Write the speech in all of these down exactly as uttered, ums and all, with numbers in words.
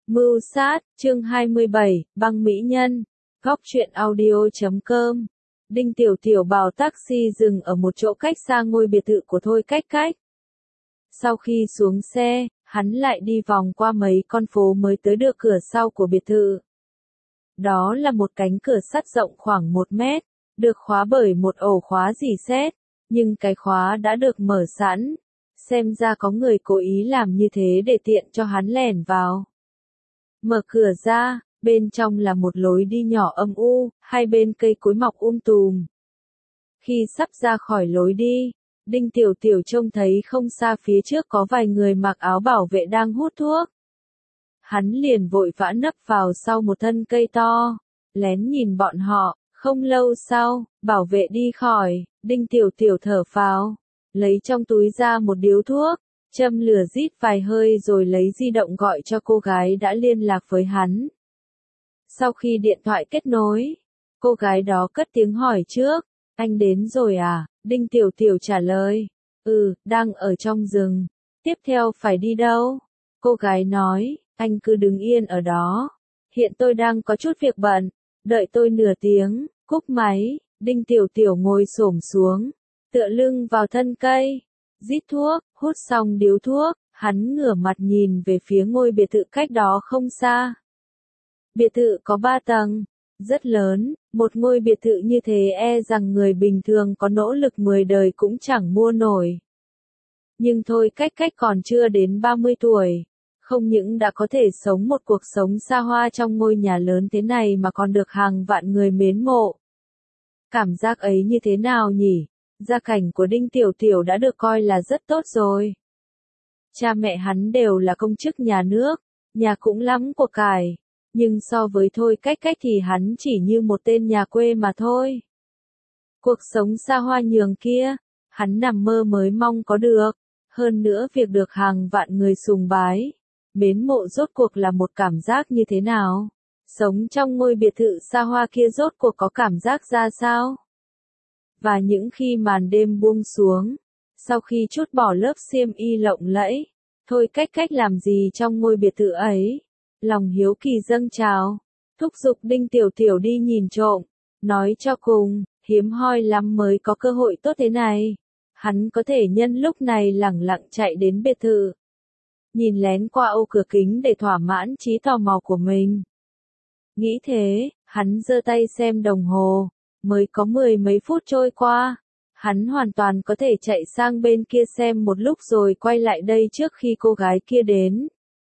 Mưu sát, chương hai mươi bảy, băng mỹ nhân, góc truyện audio chấm com. Đinh Tiểu Tiểu bảo taxi dừng ở một chỗ cách xa ngôi biệt thự của Thôi Cách Cách. Sau khi xuống xe, hắn lại đi vòng qua mấy con phố mới tới được cửa sau của biệt thự. Đó là một cánh cửa sắt rộng khoảng một mét, được khóa bởi một ổ khóa rỉ sét, nhưng cái khóa đã được mở sẵn. Xem ra có người cố ý làm như thế để tiện cho hắn lẻn vào. Mở cửa ra, bên trong là một lối đi nhỏ âm u, hai bên cây cối mọc um tùm. Khi sắp ra khỏi lối đi, Đinh Tiểu Tiểu trông thấy không xa phía trước có vài người mặc áo bảo vệ đang hút thuốc. Hắn liền vội vã nấp vào sau một thân cây to, lén nhìn bọn họ. Không lâu sau, bảo vệ đi khỏi, Đinh Tiểu Tiểu thở phào, lấy trong túi ra một điếu thuốc, châm lửa rít vài hơi rồi lấy di động gọi cho cô gái đã liên lạc với hắn. Sau khi điện thoại kết nối, cô gái đó cất tiếng hỏi trước, anh đến rồi à? Đinh Tiểu Tiểu trả lời, ừ, đang ở trong rừng, tiếp theo phải đi đâu? Cô gái nói, anh cứ đứng yên ở đó, hiện tôi đang có chút việc bận, đợi tôi nửa tiếng, cúp máy. Đinh Tiểu Tiểu ngồi xổm xuống, tựa lưng vào thân cây, rít thuốc, hút xong điếu thuốc, hắn ngửa mặt nhìn về phía ngôi biệt thự cách đó không xa. Biệt thự có ba tầng, rất lớn, một ngôi biệt thự như thế e rằng người bình thường có nỗ lực mười đời cũng chẳng mua nổi. Nhưng Thôi Cách Cách còn chưa đến ba mươi tuổi, không những đã có thể sống một cuộc sống xa hoa trong ngôi nhà lớn thế này mà còn được hàng vạn người mến mộ. Cảm giác ấy như thế nào nhỉ? Gia cảnh của Đinh Tiểu Tiểu đã được coi là rất tốt rồi. Cha mẹ hắn đều là công chức nhà nước, nhà cũng lắm của cải, nhưng so với Thôi Cách Cách thì hắn chỉ như một tên nhà quê mà thôi. Cuộc sống xa hoa nhường kia, hắn nằm mơ mới mong có được, hơn nữa việc được hàng vạn người sùng bái, mến mộ rốt cuộc là một cảm giác như thế nào? Sống trong ngôi biệt thự xa hoa kia rốt cuộc có cảm giác ra sao? Và những khi màn đêm buông xuống, sau khi trút bỏ lớp xiêm y lộng lẫy, Thôi Cách Cách làm gì trong ngôi biệt thự ấy? Lòng hiếu kỳ dâng trào, thúc giục Đinh Tiểu Tiểu đi nhìn trộm, nói cho cùng, hiếm hoi lắm mới có cơ hội tốt thế này. Hắn có thể nhân lúc này lẳng lặng chạy đến biệt thự, nhìn lén qua ô cửa kính để thỏa mãn trí tò mò của mình. Nghĩ thế, hắn giơ tay xem đồng hồ, mới có mười mấy phút trôi qua, hắn hoàn toàn có thể chạy sang bên kia xem một lúc rồi quay lại đây trước khi cô gái kia đến.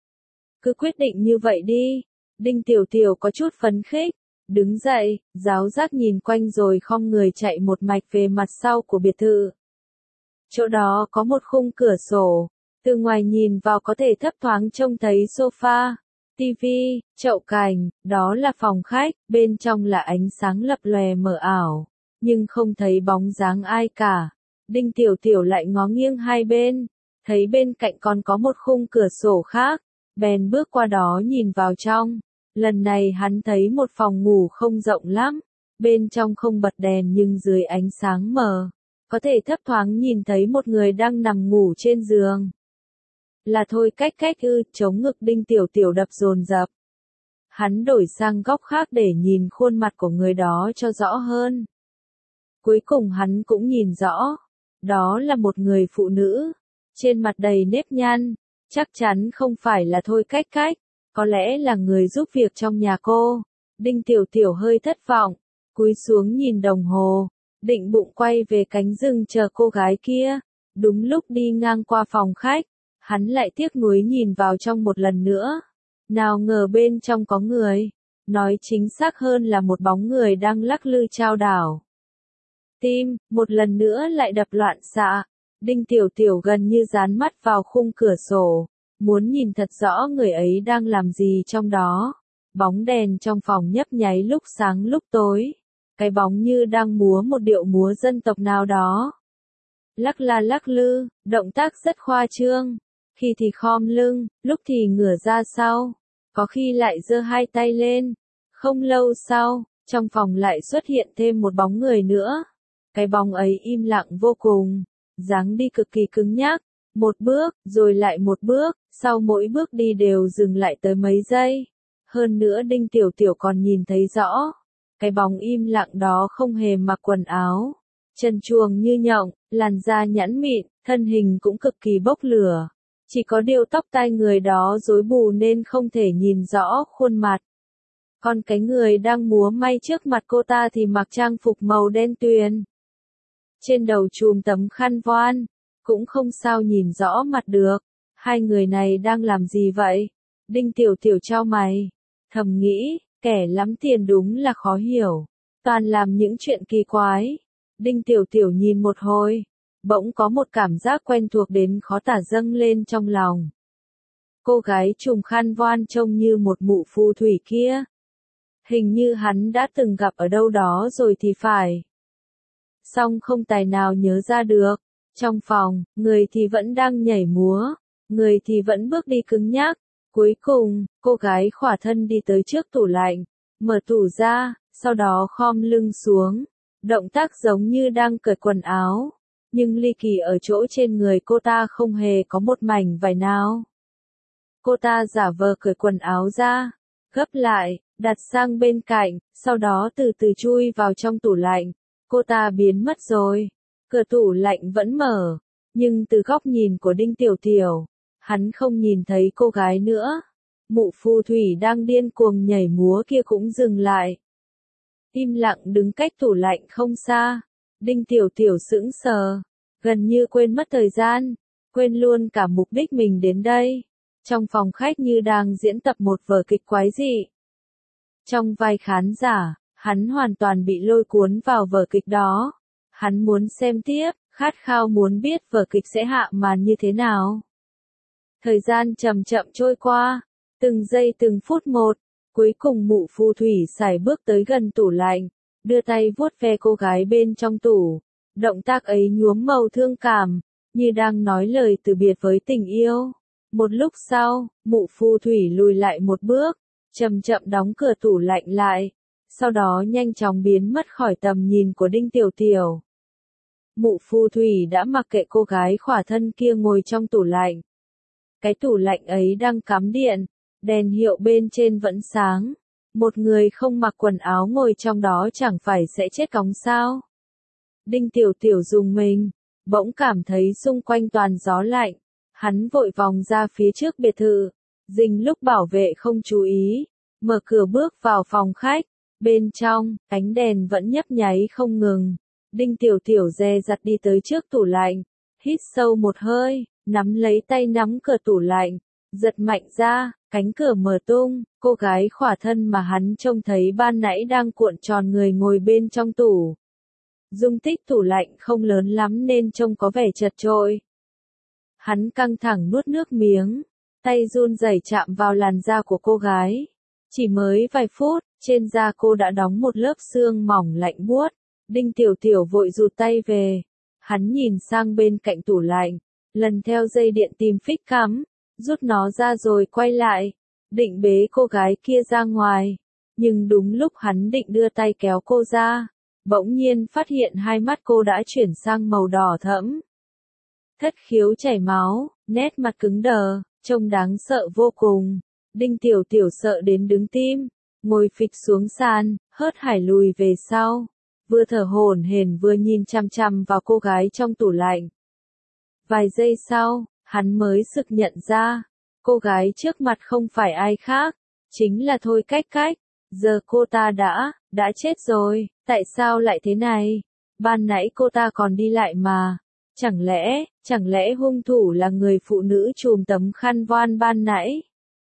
Cứ quyết định như vậy đi. Đinh Tiểu Tiểu có chút phấn khích, đứng dậy, giáo giác nhìn quanh rồi khom người chạy một mạch về mặt sau của biệt thự. Chỗ đó có một khung cửa sổ, từ ngoài nhìn vào có thể thấp thoáng trông thấy sofa, tivi, chậu cảnh, đó là phòng khách, bên trong là ánh sáng lập lòe mờ ảo, nhưng không thấy bóng dáng ai cả. Đinh Tiểu Tiểu lại ngó nghiêng hai bên, thấy bên cạnh còn có một khung cửa sổ khác, bèn bước qua đó nhìn vào trong. Lần này hắn thấy một phòng ngủ không rộng lắm, bên trong không bật đèn nhưng dưới ánh sáng mờ, có thể thấp thoáng nhìn thấy một người đang nằm ngủ trên giường. Là Thôi Cách Cách ư? Chống ngực Đinh Tiểu Tiểu đập dồn dập. Hắn đổi sang góc khác để nhìn khuôn mặt của người đó cho rõ hơn. Cuối cùng hắn cũng nhìn rõ, đó là một người phụ nữ, trên mặt đầy nếp nhăn, chắc chắn không phải là Thôi Cách Cách, có lẽ là người giúp việc trong nhà cô. Đinh Tiểu Tiểu hơi thất vọng, cúi xuống nhìn đồng hồ, định bụng quay về cánh rừng chờ cô gái kia. Đúng lúc đi ngang qua phòng khách, hắn lại tiếc nuối nhìn vào trong một lần nữa. Nào ngờ bên trong có người, nói chính xác hơn là một bóng người đang lắc lư chao đảo. Tim, một lần nữa lại đập loạn xạ. Đinh Tiểu Tiểu gần như dán mắt vào khung cửa sổ, muốn nhìn thật rõ người ấy đang làm gì trong đó. Bóng đèn trong phòng nhấp nháy lúc sáng lúc tối, cái bóng như đang múa một điệu múa dân tộc nào đó. Lắc la lắc lư, động tác rất khoa trương, khi thì khom lưng, lúc thì ngửa ra sau, có khi lại giơ hai tay lên. Không lâu sau, trong phòng lại xuất hiện thêm một bóng người nữa. Cái bóng ấy im lặng vô cùng, dáng đi cực kỳ cứng nhắc, Một bước, rồi lại một bước, sau mỗi bước đi đều dừng lại tới mấy giây. Hơn nữa Đinh Tiểu Tiểu còn nhìn thấy rõ, cái bóng im lặng đó không hề mặc quần áo. Chân chuồng như nhộng, làn da nhẵn mịn, thân hình cũng cực kỳ bốc lửa. Chỉ có điều tóc tai người đó rối bù nên không thể nhìn rõ khuôn mặt. Còn cái người đang múa may trước mặt cô ta thì mặc trang phục màu đen tuyền. Trên đầu trùm tấm khăn voan, cũng không sao nhìn rõ mặt được. Hai người này đang làm gì vậy? Đinh Tiểu Tiểu chau mày, thầm nghĩ, kẻ lắm tiền đúng là khó hiểu, toàn làm những chuyện kỳ quái. Đinh Tiểu Tiểu nhìn một hồi, bỗng có một cảm giác quen thuộc đến khó tả dâng lên trong lòng. Cô gái trùm khăn voan trông như một mụ phù thủy kia. Hình như hắn đã từng gặp ở đâu đó rồi thì phải. Song không tài nào nhớ ra được. Trong phòng, người thì vẫn đang nhảy múa, người thì vẫn bước đi cứng nhắc. Cuối cùng, cô gái khỏa thân đi tới trước tủ lạnh, mở tủ ra, sau đó khom lưng xuống. Động tác giống như đang cởi quần áo, nhưng ly kỳ ở chỗ trên người cô ta không hề có một mảnh vải nào. Cô ta giả vờ cởi quần áo ra, gấp lại, đặt sang bên cạnh, sau đó từ từ chui vào trong tủ lạnh. Cô ta biến mất rồi. Cửa tủ lạnh vẫn mở, nhưng từ góc nhìn của Đinh Tiểu Tiểu, hắn không nhìn thấy cô gái nữa. Mụ phù thủy đang điên cuồng nhảy múa kia cũng dừng lại. Im lặng đứng cách tủ lạnh không xa. Đinh Tiểu Tiểu sững sờ, gần như quên mất thời gian, quên luôn cả mục đích mình đến đây. Trong phòng khách như đang diễn tập một vở kịch quái dị. Trong vai khán giả, hắn hoàn toàn bị lôi cuốn vào vở kịch đó. Hắn muốn xem tiếp, khát khao muốn biết vở kịch sẽ hạ màn như thế nào. Thời gian chậm chậm trôi qua, từng giây từng phút một, cuối cùng mụ phù thủy sải bước tới gần tủ lạnh, đưa tay vuốt ve cô gái bên trong tủ. Động tác ấy nhuốm màu thương cảm, như đang nói lời từ biệt với tình yêu. Một lúc sau, mụ phù thủy lùi lại một bước, chậm chậm đóng cửa tủ lạnh lại, sau đó nhanh chóng biến mất khỏi tầm nhìn của Đinh Tiểu Tiểu. Mụ phù thủy đã mặc kệ cô gái khỏa thân kia ngồi trong tủ lạnh. Cái tủ lạnh ấy đang cắm điện, đèn hiệu bên trên vẫn sáng. Một người không mặc quần áo ngồi trong đó chẳng phải sẽ chết cóng sao? Đinh Tiểu Tiểu dùng mình, bỗng cảm thấy xung quanh toàn gió lạnh. Hắn vội vòng ra phía trước biệt thự, dình lúc bảo vệ không chú ý, mở cửa bước vào phòng khách. Bên trong, ánh đèn vẫn nhấp nháy không ngừng. Đinh Tiểu Tiểu dè dặt đi tới trước tủ lạnh, hít sâu một hơi, nắm lấy tay nắm cửa tủ lạnh, giật mạnh ra, cánh cửa mở tung, cô gái khỏa thân mà hắn trông thấy ban nãy đang cuộn tròn người ngồi bên trong tủ. Dung tích tủ lạnh không lớn lắm nên trông có vẻ chật chội. Hắn căng thẳng nuốt nước miếng, tay run rẩy chạm vào làn da của cô gái. Chỉ mới vài phút, trên da cô đã đóng một lớp xương mỏng lạnh buốt. Đinh Tiểu Tiểu vội rụt tay về. Hắn nhìn sang bên cạnh tủ lạnh, lần theo dây điện tìm phích cắm, rút nó ra rồi quay lại, định bế cô gái kia ra ngoài. Nhưng đúng lúc hắn định đưa tay kéo cô ra, bỗng nhiên phát hiện hai mắt cô đã chuyển sang màu đỏ thẫm. Thất khiếu chảy máu, nét mặt cứng đờ, trông đáng sợ vô cùng. Đinh Tiểu Tiểu sợ đến đứng tim, ngồi phịch xuống sàn, hớt hải lùi về sau, vừa thở hổn hển vừa nhìn chằm chằm vào cô gái trong tủ lạnh. Vài giây sau, hắn mới sực nhận ra, cô gái trước mặt không phải ai khác, chính là Thôi Cách Cách. Giờ cô ta đã, đã chết rồi, tại sao lại thế này? Ban nãy cô ta còn đi lại mà. Chẳng lẽ, chẳng lẽ hung thủ là người phụ nữ trùm tấm khăn voan ban nãy?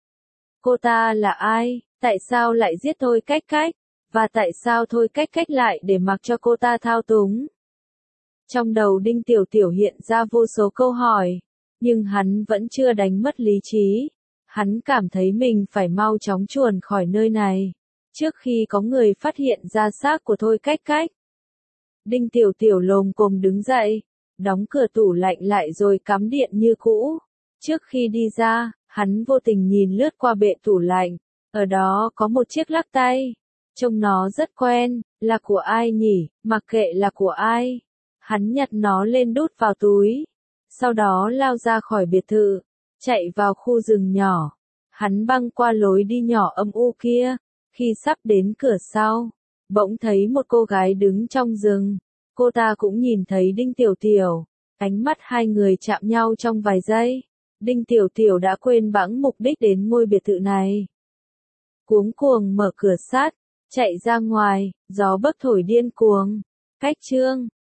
Cô ta là ai? Tại sao lại giết Thôi Cách Cách? Và tại sao Thôi Cách Cách lại để mặc cho cô ta thao túng? Trong đầu Đinh Tiểu Tiểu hiện ra vô số câu hỏi, nhưng hắn vẫn chưa đánh mất lý trí. Hắn cảm thấy mình phải mau chóng chuồn khỏi nơi này, trước khi có người phát hiện ra xác của Thôi Cách Cách. Đinh Tiểu Tiểu lồm cồm đứng dậy, đóng cửa tủ lạnh lại rồi cắm điện như cũ. Trước khi đi ra, hắn vô tình nhìn lướt qua bệ tủ lạnh, ở đó có một chiếc lắc tay. Trông nó rất quen, là của ai nhỉ, mặc kệ là của ai. Hắn nhặt nó lên đút vào túi. sau đó lao ra khỏi biệt thự, chạy vào khu rừng nhỏ. Hắn băng qua lối đi nhỏ âm u kia, khi sắp đến cửa sau, bỗng thấy một cô gái đứng trong rừng. Cô ta cũng nhìn thấy Đinh Tiểu Tiểu, ánh mắt hai người chạm nhau trong vài giây. Đinh Tiểu Tiểu đã quên bẵng mục đích đến ngôi biệt thự này. Cuống cuồng mở cửa sắt, chạy ra ngoài, gió bấc thổi điên cuồng. Cách chương